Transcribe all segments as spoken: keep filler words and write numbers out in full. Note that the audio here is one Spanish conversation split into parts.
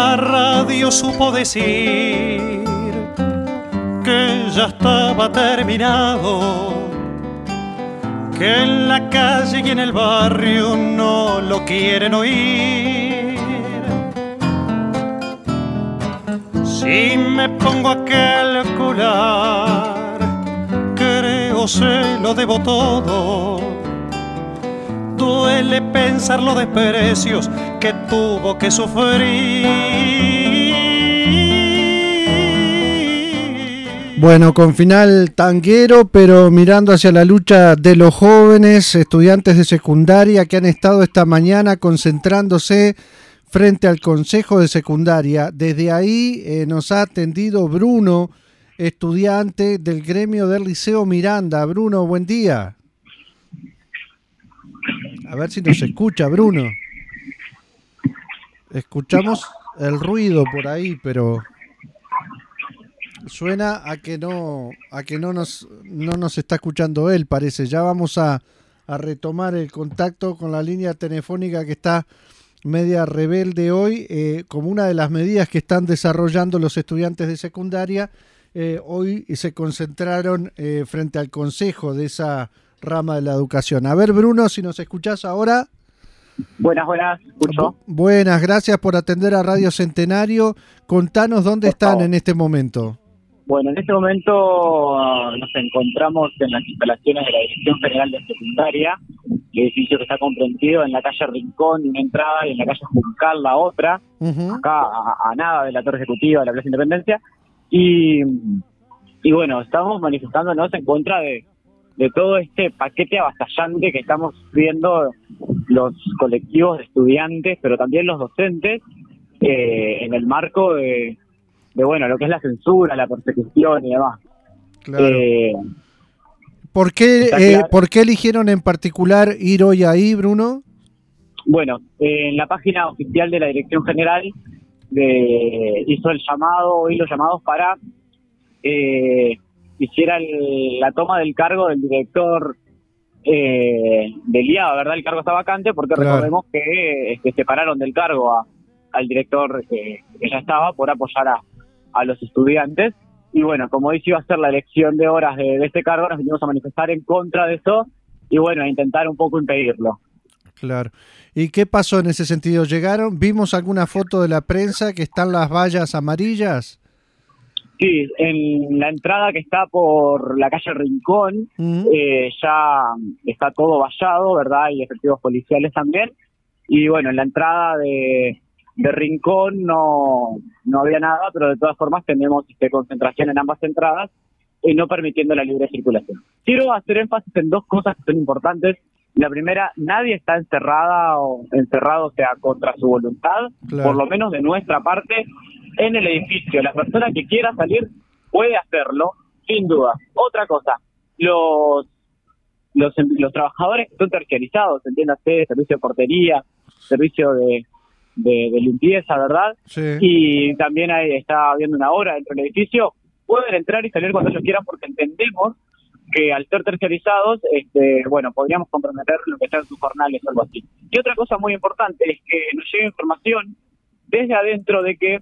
la radio supo decir que ya estaba terminado, que en la calle y en el barrio no lo quieren oír. Si me pongo a calcular, creo se lo debo todo. Duele pensar los desprecios que tuvo que sufrir. Bueno, con final tanguero, pero mirando hacia la lucha de los jóvenes, estudiantes de secundaria que han estado esta mañana concentrándose frente al Consejo de Secundaria. Desde ahí eh, nos ha atendido Bruno, estudiante del gremio del Liceo Miranda. Bruno, buen día. A ver si nos escucha, Bruno. Escuchamos el ruido por ahí, pero suena a que no, a que no nos, no nos está escuchando él, parece. Ya vamos a, a retomar el contacto con la línea telefónica que está media rebelde hoy, eh, como una de las medidas que están desarrollando los estudiantes de secundaria. Eh, hoy se concentraron eh, frente al consejo de esa rama de la educación. A ver, Bruno, si nos escuchás ahora. Buenas, buenas, escucho. Bu- buenas, gracias por atender a Radio Centenario. Contanos dónde Por están favor. en este momento. Bueno, en este momento uh, nos encontramos en las instalaciones de la Dirección General de Secundaria, el edificio que está comprendido en la calle Rincón, una entrada, y en la calle Juncal, la otra, Uh-huh. acá a, a nada de la Torre Ejecutiva de la Plaza Independencia. Y, y bueno, estamos manifestándonos en contra de, de todo este paquete avasallante que estamos viendo los colectivos de estudiantes, pero también los docentes, eh, en el marco de, de, bueno, lo que es la censura, la persecución y demás. Claro. Eh, ¿Por qué, está eh, claro. ¿Por qué eligieron en particular ir hoy ahí, Bruno? Bueno, eh, en la página oficial de la Dirección General de, hizo el llamado, y los llamados para eh, hiciera el, la toma del cargo del director eh, del I A, ¿verdad? El cargo está vacante porque Claro. recordemos que este, separaron del cargo a, al director que, que ya estaba por apoyar a, a los estudiantes. Y bueno, como dice, iba a ser la elección de horas de, de este cargo, nos vinimos a manifestar en contra de eso y bueno, a intentar un poco impedirlo. Claro. ¿Y qué pasó en ese sentido? ¿Llegaron? ¿Vimos alguna foto de la prensa que están las vallas amarillas? Sí, en la entrada que está por la calle Rincón, Uh-huh. eh, ya está todo vallado, ¿verdad? Y efectivos policiales también. Y bueno, en la entrada de, de Rincón no, no había nada, pero de todas formas tenemos este, concentración en ambas entradas y no permitiendo la libre circulación. Quiero hacer énfasis en dos cosas que son importantes. La primera, nadie está encerrada o encerrado, o sea, contra su voluntad, Claro. por lo menos de nuestra parte, en el edificio. La persona que quiera salir puede hacerlo, sin duda. Otra cosa, los los, los trabajadores que son terciarizados, entiéndase, servicio de portería, servicio de, de, de limpieza, ¿verdad? Sí. Y también ahí está habiendo una hora dentro del edificio, pueden entrar y salir cuando ellos quieran porque entendemos que al ser terciarizados, este, bueno, podríamos comprometer lo que está en sus jornales o algo así. Y otra cosa muy importante es que nos llega información desde adentro de que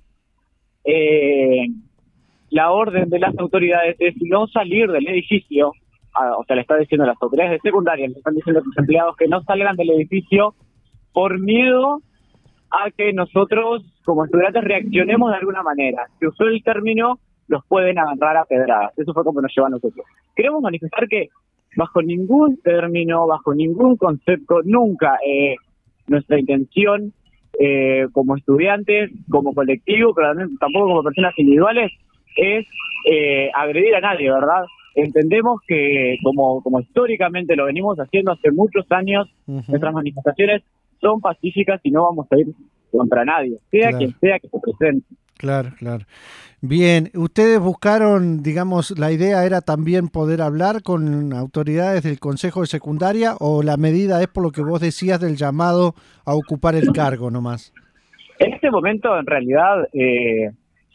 eh, la orden de las autoridades es no salir del edificio, a, o sea, le está diciendo a las autoridades de secundaria, le están diciendo a sus empleados que no salgan del edificio por miedo a que nosotros, como estudiantes, reaccionemos de alguna manera. Se usó el término, los pueden agarrar a pedradas. Eso fue como nos llevó a nosotros. Queremos manifestar que bajo ningún término, bajo ningún concepto, nunca eh, nuestra intención eh, como estudiantes, como colectivo, pero también, tampoco como personas individuales, es eh, agredir a nadie, ¿verdad? Entendemos que, como, como históricamente lo venimos haciendo hace muchos años, Uh-huh. nuestras manifestaciones son pacíficas y no vamos a ir contra nadie, sea Claro. quien sea que se presente. Claro, claro. Bien, ustedes buscaron, digamos, la idea era también poder hablar con autoridades del Consejo de Secundaria, o la medida es por lo que vos decías del llamado a ocupar el cargo nomás. En este momento, en realidad, eh,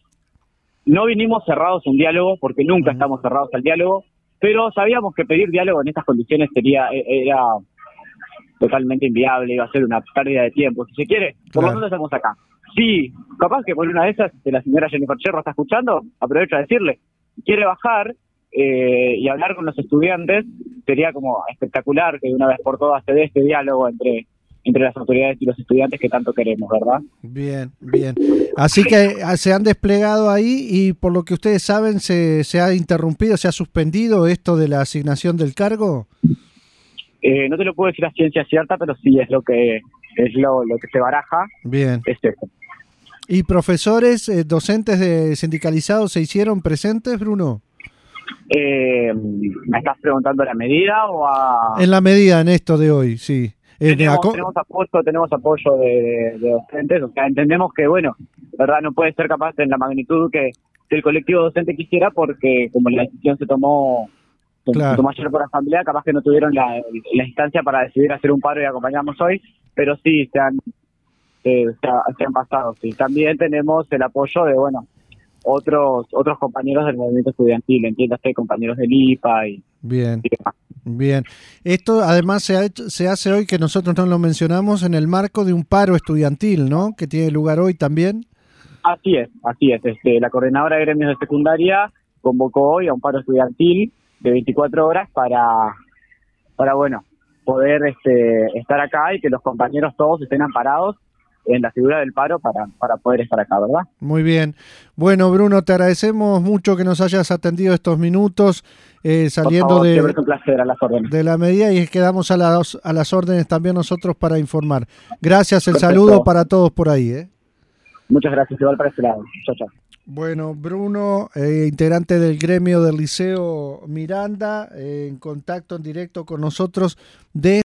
no vinimos cerrados en diálogo, porque nunca Uh-huh. estamos cerrados al diálogo, pero sabíamos que pedir diálogo en estas condiciones sería era totalmente inviable, iba a ser una pérdida de tiempo. Si se quiere, por Claro. lo menos estamos acá. Sí, capaz que por una de esas, de la señora Jennifer Cherro está escuchando, aprovecho a decirle, quiere bajar eh, y hablar con los estudiantes, sería como espectacular que de una vez por todas se dé este diálogo entre entre las autoridades y los estudiantes que tanto queremos, ¿verdad? Bien, bien. Así que se han desplegado ahí y por lo que ustedes saben, ¿se, se ha interrumpido, se ha suspendido esto de la asignación del cargo? Eh, no te lo puedo decir a ciencia cierta, pero sí es lo que es lo, lo que se baraja. Bien. Es eso. ¿Y profesores, eh, docentes de sindicalizados se hicieron presentes, Bruno? Eh, ¿Me estás preguntando la medida o a...? En la medida, en esto de hoy, sí. Tenemos, tenemos apoyo, tenemos apoyo de, de, de docentes, o sea, entendemos que, bueno, verdad no puede ser capaz en la magnitud que, que el colectivo docente quisiera, porque como la decisión se tomó, claro. se tomó ayer por asamblea, capaz que no tuvieron la, la instancia para decidir hacer un paro y acompañarnos hoy, pero sí, se han, eh, se, ha, se han pasado, sí. También tenemos el apoyo de, bueno, otros otros compañeros del movimiento estudiantil, entiéndase, compañeros del I P A y, bien, y demás. Bien. Esto además se, ha hecho, se hace hoy, que nosotros no lo mencionamos, en el marco de un paro estudiantil, ¿no? Que tiene lugar hoy también. Así es, así es. Este, la coordinadora de gremios de secundaria convocó hoy a un paro estudiantil de veinticuatro horas para, para bueno, poder este, estar acá y que los compañeros todos estén amparados en la figura del paro para, para poder estar acá, ¿verdad? Muy bien. Bueno, Bruno, te agradecemos mucho que nos hayas atendido estos minutos eh, saliendo favor, de, un placer, a las órdenes. de la medida, y quedamos a las, a las órdenes también nosotros para informar. Gracias, el Perfecto. Saludo para todos por ahí. ¿eh? Muchas gracias, igual para ese lado. Chao, chao. Bueno, Bruno, eh, integrante del gremio del Liceo Miranda, eh, en contacto en directo con nosotros de